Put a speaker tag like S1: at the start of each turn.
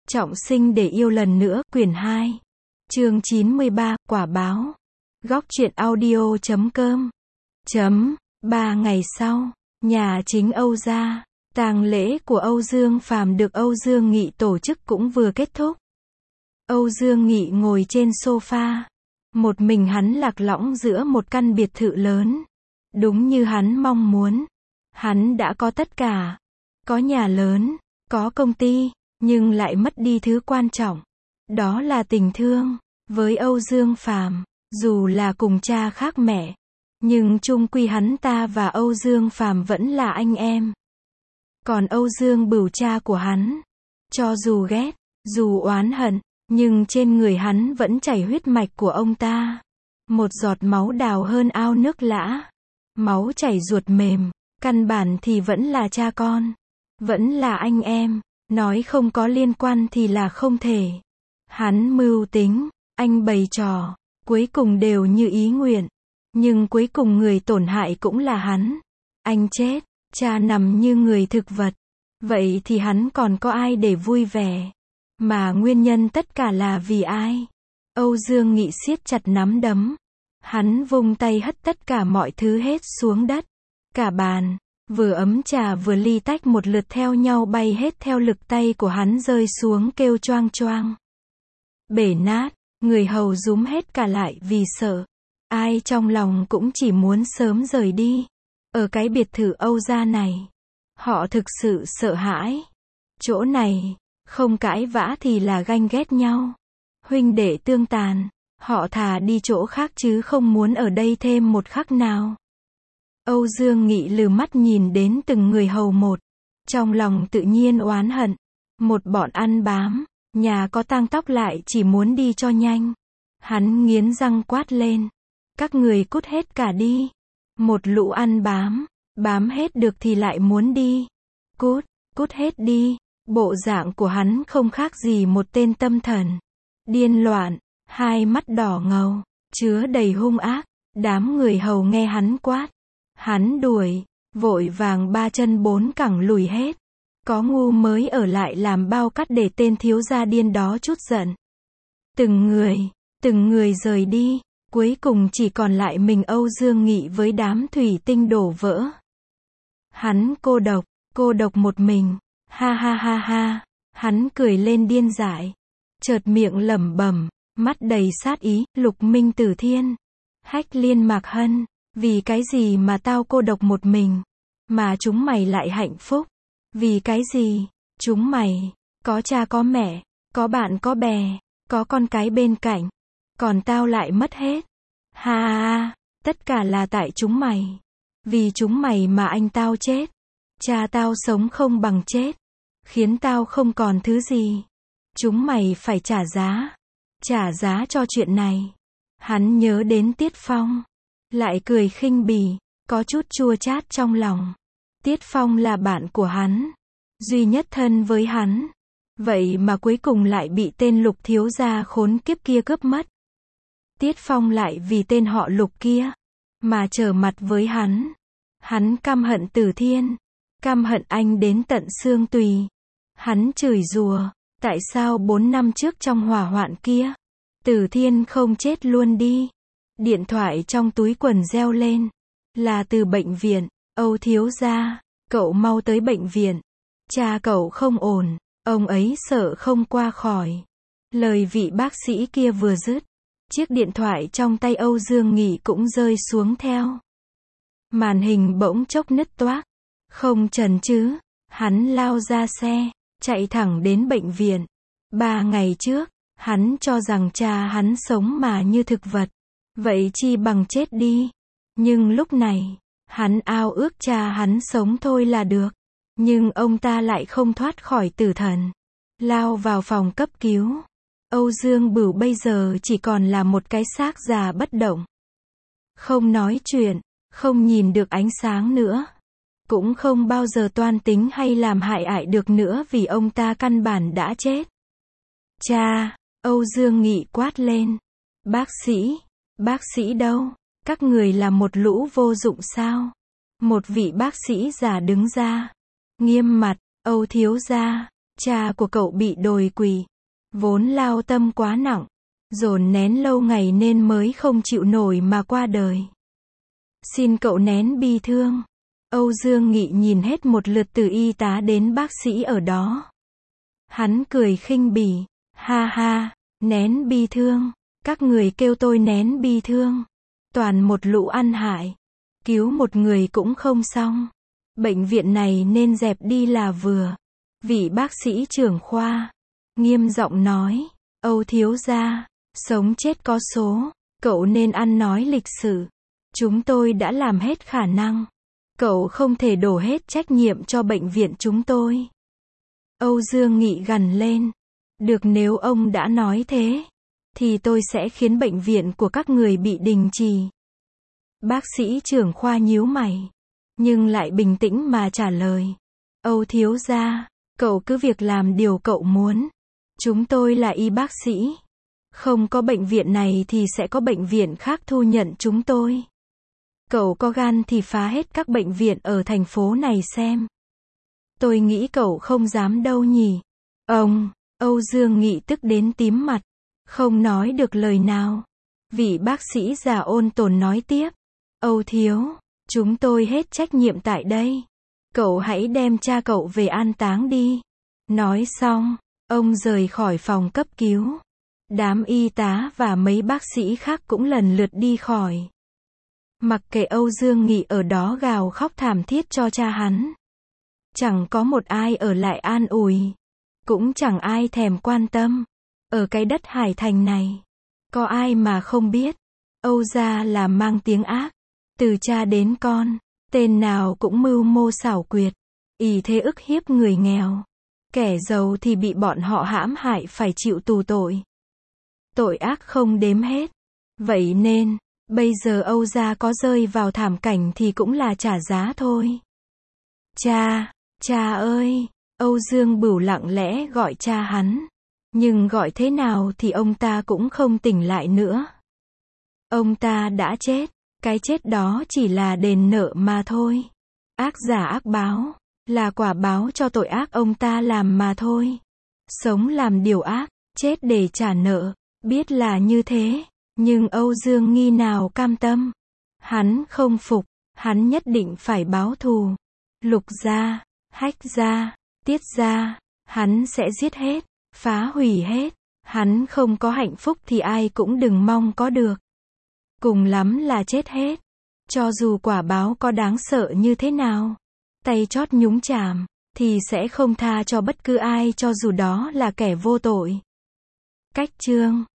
S1: Trọng sinh để yêu lần nữa, quyển 2. Chương 93, quả báo. Góc truyện audio.com. 3 ngày sau, nhà chính Âu gia, tang lễ của Âu Dương Phàm được Âu Dương Nghị tổ chức cũng vừa kết thúc. Âu Dương Nghị ngồi trên sofa, một mình hắn lạc lõng giữa một căn biệt thự lớn. Đúng như hắn mong muốn, hắn đã có tất cả, có nhà lớn, có công ty, nhưng lại mất đi thứ quan trọng, đó là tình thương. Với Âu Dương Phàm, dù là cùng cha khác mẹ, nhưng chung quy hắn ta và Âu Dương Phàm vẫn là anh em. Còn Âu Dương Bửu, cha của hắn, cho dù ghét, dù oán hận, nhưng trên người hắn vẫn chảy huyết mạch của ông ta. Một giọt máu đào hơn ao nước lã, máu chảy ruột mềm, căn bản thì vẫn là cha con, vẫn là anh em, nói không có liên quan thì là không thể. Hắn mưu tính, anh bày trò, cuối cùng đều như ý nguyện, nhưng cuối cùng người tổn hại cũng là hắn. Anh chết, cha nằm như người thực vật, vậy thì hắn còn có ai để vui vẻ? Mà nguyên nhân tất cả là vì ai? Âu Dương Nghị siết chặt nắm đấm, hắn vung tay hất tất cả mọi thứ hết xuống đất. Cả bàn, vừa ấm trà vừa ly tách một lượt theo nhau bay hết theo lực tay của hắn rơi xuống kêu choang choang. Bể nát, người hầu rúm hết cả lại vì sợ. Ai trong lòng cũng chỉ muốn sớm rời đi. Ở cái biệt thự Âu gia này, họ thực sự sợ hãi. Chỗ này, không cãi vã thì là ganh ghét nhau. Huynh đệ tương tàn, họ thà đi chỗ khác chứ không muốn ở đây thêm một khắc nào. Âu Dương Nghị lừ mắt nhìn đến từng người hầu một, trong lòng tự nhiên oán hận. Một bọn ăn bám, nhà có tang tóc lại chỉ muốn đi cho nhanh. Hắn nghiến răng quát lên, các người cút hết cả đi. Một lũ ăn bám, bám hết được thì lại muốn đi. Cút hết đi. Bộ dạng của hắn không khác gì một tên tâm thần, điên loạn, hai mắt đỏ ngầu, chứa đầy hung ác. Đám người hầu nghe hắn quát, hắn đuổi, vội vàng ba chân bốn cẳng lùi hết. Có ngu mới ở lại làm bao cắt để tên thiếu gia điên đó chút giận. Từng người rời đi, cuối cùng chỉ còn lại mình Âu Dương Nghị với đám thủy tinh đổ vỡ. Hắn cô độc một mình, ha ha ha ha, hắn cười lên điên dại, chợt miệng lẩm bẩm, mắt đầy sát ý, Lục Minh Tử Thiên, Hách Liên Mạc Hân, vì cái gì mà tao cô độc một mình, mà chúng mày lại hạnh phúc? Vì cái gì? Chúng mày, có cha có mẹ, có bạn có bè, có con cái bên cạnh, còn tao lại mất hết. Ha ha, tất cả là tại chúng mày. Vì chúng mày mà anh tao chết. Cha tao sống không bằng chết, khiến tao không còn thứ gì. Chúng mày phải trả giá cho chuyện này. Hắn nhớ đến Tiết Phong, lại cười khinh bỉ, có chút chua chát trong lòng. Tiết Phong là bạn của hắn, duy nhất thân với hắn, vậy mà cuối cùng lại bị tên Lục thiếu gia khốn kiếp kia cướp mất. Tiết Phong lại vì tên họ Lục kia mà trở mặt với hắn. Hắn căm hận Tử Thiên, căm hận anh đến tận xương tùy. Hắn chửi rủa, tại sao 4 năm trước trong hỏa hoạn kia, Tử Thiên không chết luôn đi. Điện thoại trong túi quần reo lên, là từ bệnh viện. Âu thiếu gia, cậu mau tới bệnh viện. Cha cậu không ổn, ông ấy sợ không qua khỏi. Lời vị bác sĩ kia vừa dứt, chiếc điện thoại trong tay Âu Dương Nghị cũng rơi xuống theo. Màn hình bỗng chốc nứt toác. Không chần chừ, hắn lao ra xe, chạy thẳng đến bệnh viện. 3 ngày trước, hắn cho rằng cha hắn sống mà như thực vật, vậy chi bằng chết đi. Nhưng lúc này, hắn ao ước cha hắn sống thôi là được. Nhưng ông ta lại không thoát khỏi tử thần. Lao vào phòng cấp cứu. Âu Dương Bửu bây giờ chỉ còn là một cái xác già bất động. Không nói chuyện, không nhìn được ánh sáng nữa. Cũng không bao giờ toan tính hay làm hại ai được nữa vì ông ta căn bản đã chết. Cha, Âu Dương Nghị quát lên. Bác sĩ đâu? Các người là một lũ vô dụng sao? Một vị bác sĩ già đứng ra, nghiêm mặt, Âu thiếu gia, Cha của cậu bị đồi quỳ, vốn lao tâm quá nặng, dồn nén lâu ngày nên mới không chịu nổi mà qua đời. Xin cậu nén bi thương. Âu Dương Nghị nhìn hết một lượt từ y tá đến bác sĩ ở đó. Hắn cười khinh bỉ, ha ha, nén bi thương, các người kêu tôi nén bi thương. Toàn một lũ ăn hại, cứu một người cũng không xong. Bệnh viện này nên dẹp đi là vừa. Vị bác sĩ trưởng khoa nghiêm giọng nói, Âu thiếu gia, sống chết có số, cậu nên ăn nói lịch sự. Chúng tôi đã làm hết khả năng. Cậu không thể đổ hết trách nhiệm cho bệnh viện chúng tôi. Âu Dương Nghị gằn lên. Được, nếu ông đã nói thế, thì tôi sẽ khiến bệnh viện của các người bị đình chỉ. Bác sĩ trưởng khoa nhíu mày, nhưng lại bình tĩnh mà trả lời. Âu thiếu gia, cậu cứ việc làm điều cậu muốn. Chúng tôi là y bác sĩ. Không có bệnh viện này thì sẽ có bệnh viện khác thu nhận chúng tôi. Cậu có gan thì phá hết các bệnh viện ở thành phố này xem. Tôi nghĩ cậu không dám đâu nhỉ. Âu Dương Nghị tức đến tím mặt, không nói được lời nào. Vị bác sĩ già ôn tồn nói tiếp. Âu thiếu, chúng tôi hết trách nhiệm tại đây. Cậu hãy đem cha cậu về an táng đi. Nói xong, ông rời khỏi phòng cấp cứu. Đám y tá và mấy bác sĩ khác cũng lần lượt đi khỏi. Mặc kệ Âu Dương Nghị ở đó gào khóc thảm thiết cho cha hắn. Chẳng có một ai ở lại an ủi. Cũng chẳng ai thèm quan tâm. Ở cái đất Hải Thành này, có ai mà không biết, Âu gia là mang tiếng ác. Từ cha đến con, tên nào cũng mưu mô xảo quyệt, ỷ thế ức hiếp người nghèo. Kẻ giàu thì bị bọn họ hãm hại phải chịu tù tội. Tội ác không đếm hết. Vậy nên, bây giờ Âu gia có rơi vào thảm cảnh thì cũng là trả giá thôi. Cha ơi! Âu Dương Bửu lặng lẽ gọi cha hắn. Nhưng gọi thế nào thì ông ta cũng không tỉnh lại nữa. Ông ta đã chết. Cái chết đó chỉ là đền nợ mà thôi. Ác giả ác báo, là quả báo cho tội ác ông ta làm mà thôi. Sống làm điều ác, chết để trả nợ. Biết là như thế, nhưng Âu Dương Nghi nào cam tâm. Hắn không phục, hắn nhất định phải báo thù. Lục gia, Hách gia, Tiết gia, hắn sẽ giết hết, phá hủy hết. Hắn không có hạnh phúc thì ai cũng đừng mong có được. Cùng lắm là chết hết. Cho dù quả báo có đáng sợ như thế nào, tay chót nhúng chàm, thì sẽ không tha cho bất cứ ai cho dù đó là kẻ vô tội. Cách chương